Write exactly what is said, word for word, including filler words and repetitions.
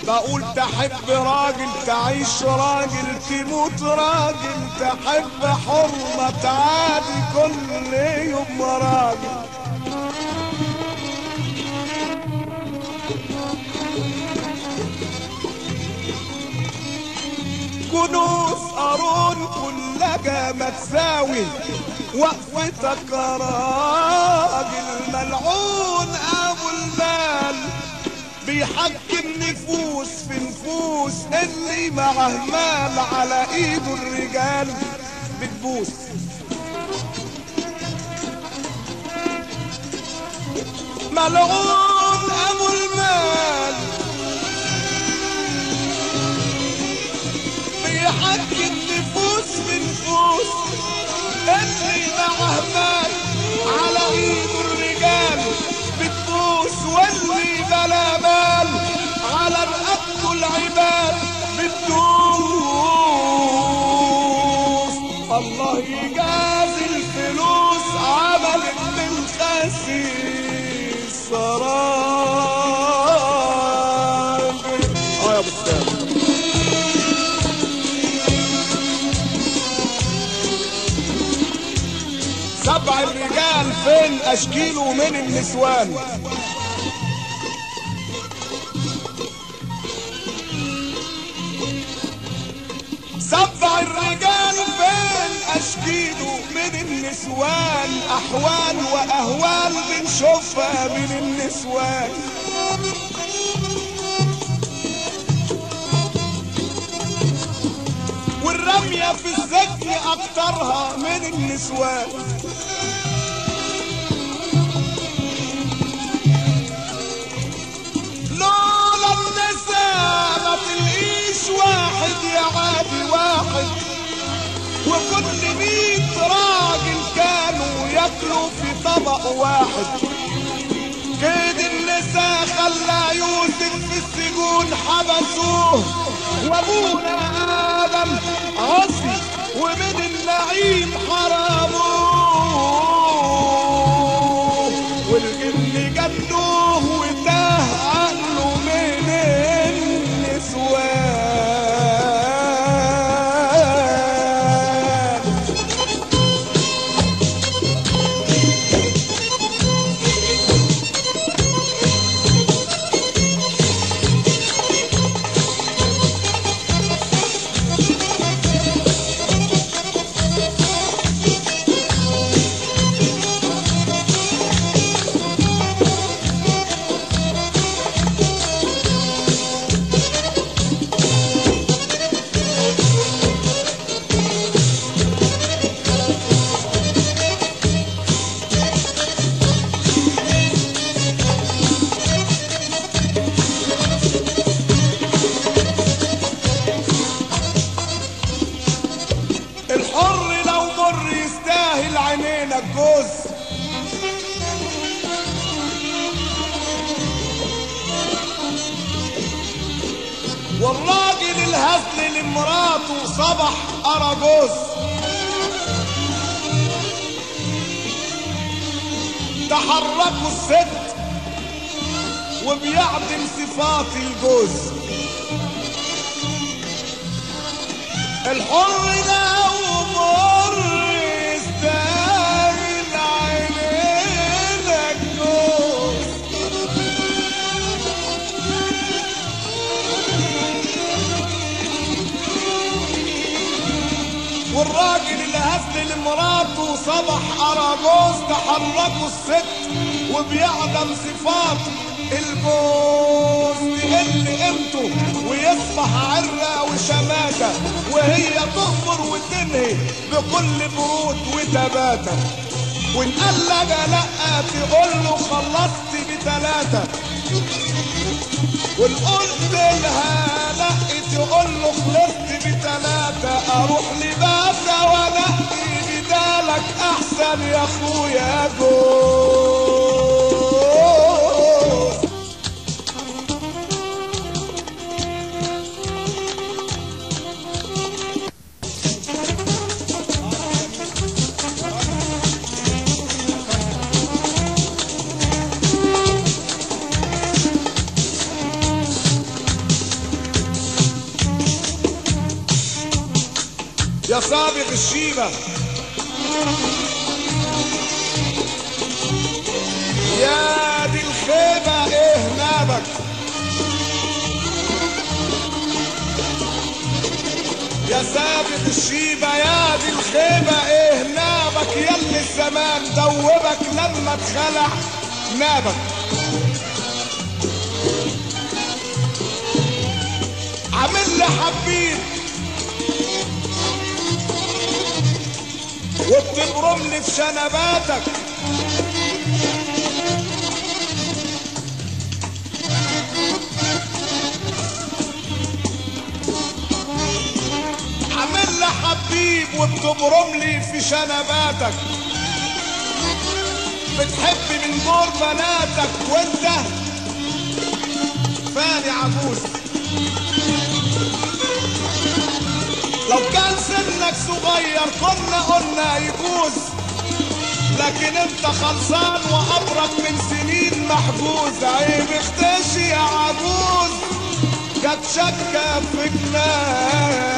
بقول تحب راجل تعيش راجل تموت راجل، تحب حرمة تعادي كل يوم راجل. كنوز قارون كلها ما تساوي وقفتك راجل. ملعون ابو المال بيحكم نفوس في نفوس، اللي معه مال على ايده الرجال بتبوس. ملعون ابو المال بيحكم نفوس في نفوس، اللي معه مال على ايده الرجال بتبوس، واللي بلا مال على رقبته العباد بتدوس. الله يجازي الفلوس عملت من خسيس سراب. اه يا ابو السلام. سبع الرجال فين اشكيله من النسوان؟ سبع الرجال فين اشكيله من النسوان؟ احوال واهوال بنشوفها من النسوان. والرمية في السجن اكترها من النسوان. لولا النساء ما تلقيش واحد يا عادي واحد، وكل ميت راجل كانوا ياكلوا في طبق واحد. كيد النساء خلى يوسف في السجون حبسوه، وابونا ادم عصي ومن النعيم حرموه، والجن جنوه وتاه عقله من النسوان. الجوز والراجل الهزل لمراته صبح أراجوز. تحركوا الست وبيعدم صفات الجوز. الحر ده ومر يستاهل عينينا الجوز. والراجل اللي هزل لمراته صبح أراجوز. تحركوا الست وبيعدم صفات الجوز. يقل قيمته ويصبح عرة وشماتة، وهي تغفر وتنهي بكل برود وتباتة. وان قال لها لأ تقول له خلصت بتلاتة، وان قلت لها لأ تقول له خلصت بتلاتة. اروح لباتة وانقي بدالك احسن يا اخويا جوز. يا سابق الشيبة يا دي الخيبة ايه نابك، يا سابق الشيبة يا دي الخيبة ايه نابك، ياللي الزمان دوبك لما اتخلع نابك. عامل لي حبيب وبتبرمني في شنباتك، عامل لي حبيب وبتبرملي في شنباتك، بتحب من دور بناتك وانت فاني عجوز. لو كان سنك صغير كنا قلنا يجوز، لكن انت خلصان وعمرك من سنين محجوز. عيب اختشي يا عجوز، جت شكة في جنان